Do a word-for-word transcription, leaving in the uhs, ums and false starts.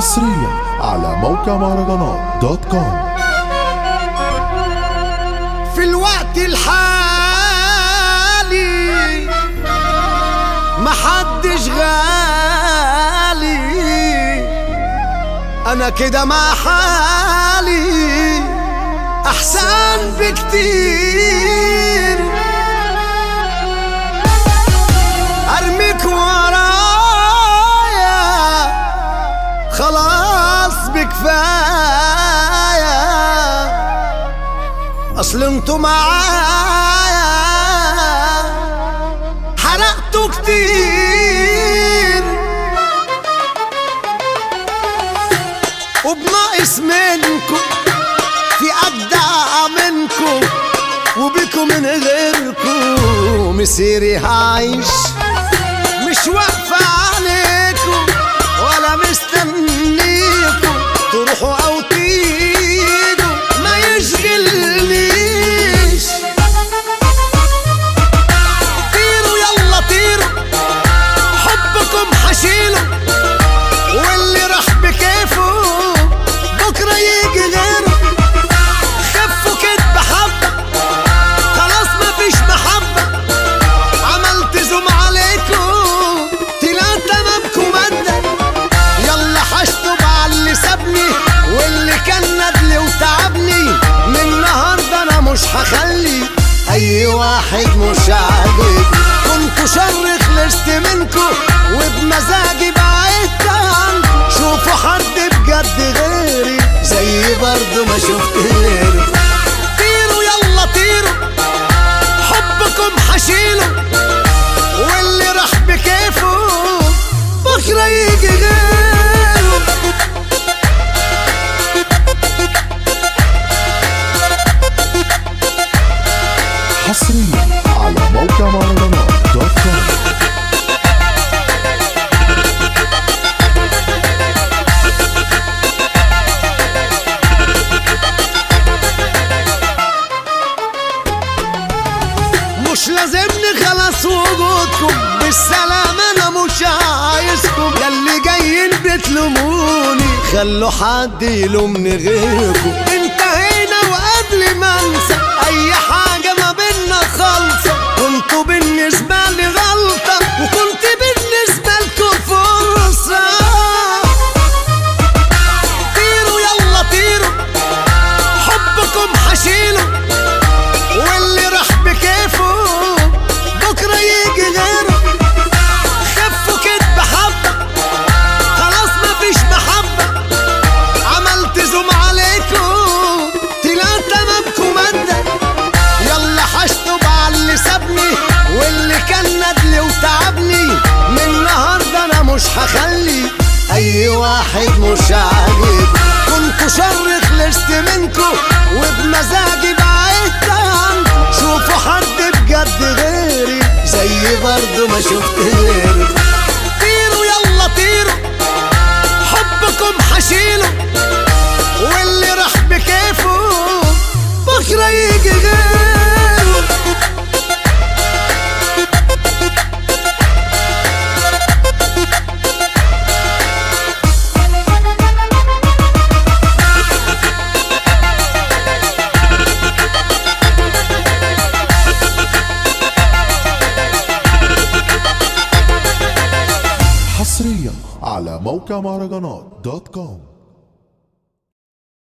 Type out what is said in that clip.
حصريا على موقع مهرجانات دوت كوم. في الوقت الحالي محدش غالي، انا كده مع حالي احسن بكتير. ارميك ورايا خلاص بكفاية، اصل انتوا معايا حرقتوا كتير، وبناقص منكم في أجدع منكم، وبيكم من غيركم مسيري هعيش. مش واقفة عليكم ولا مستنيكم تروحوا أو تيجوا، ما يشغلنيش. طيروا يلا طيروا، حبكم حشيله، واللي راح بكيفه بكرة يجي غيره. خفوا كدب حبة خلاص مفيش محبة، عملت زوم عليكم طلعت مابكم مادة. يلا حشطب عاللي سابني واللي كان ندلي وتعبني، من النهاردة انا مش هخلي اي واحد مش عاجبني. كنتوا شر خلصت منكم وبمزاجي بعدت عنكم، شوفوا حد بجد غيري زي برضو ما شفت غيره. طيروا يلا طيروا، حبكم حشيله، واللي راح بكيفه بكرة يجي غيره. حصريا على موقع مهرجانات دوت كوم. مش لازمني خلاص وجودكم بالسلام، انا مش عايزكم. ياللي جايين بتلوموني خلوا حد يلومني غيركم. انتهينا وقبل ما انسى اي حاجة ما بينا خالصة، كنتوا بالنسبة لي غلطة وكنت بالنسبة لكم فرصة. طيروا يلا طيروا، حبكم حشيله، واللي راح بكيفه بكرة يجي غيره. خفوا كدب حبة خلاص مفيش محبة، عملت زوم عليكم طلعت مابكم مادة. يلا حشطب عاللي سابني واللي كان ندلي وتعبني، من النهاردة انا مش هخلي اي واحد مش عاجبني. كنتوا شر خلصت منكم وبمزاجي بعدت عنكم، شوفوا حد بجد غيري زي برضو ما شفت غيري. طيروا يلا طيروا، حبكم حشيله، واللي راح بكيفه بكرة يجي غيره. حصريا على موقع مهرجانات دوت كوم.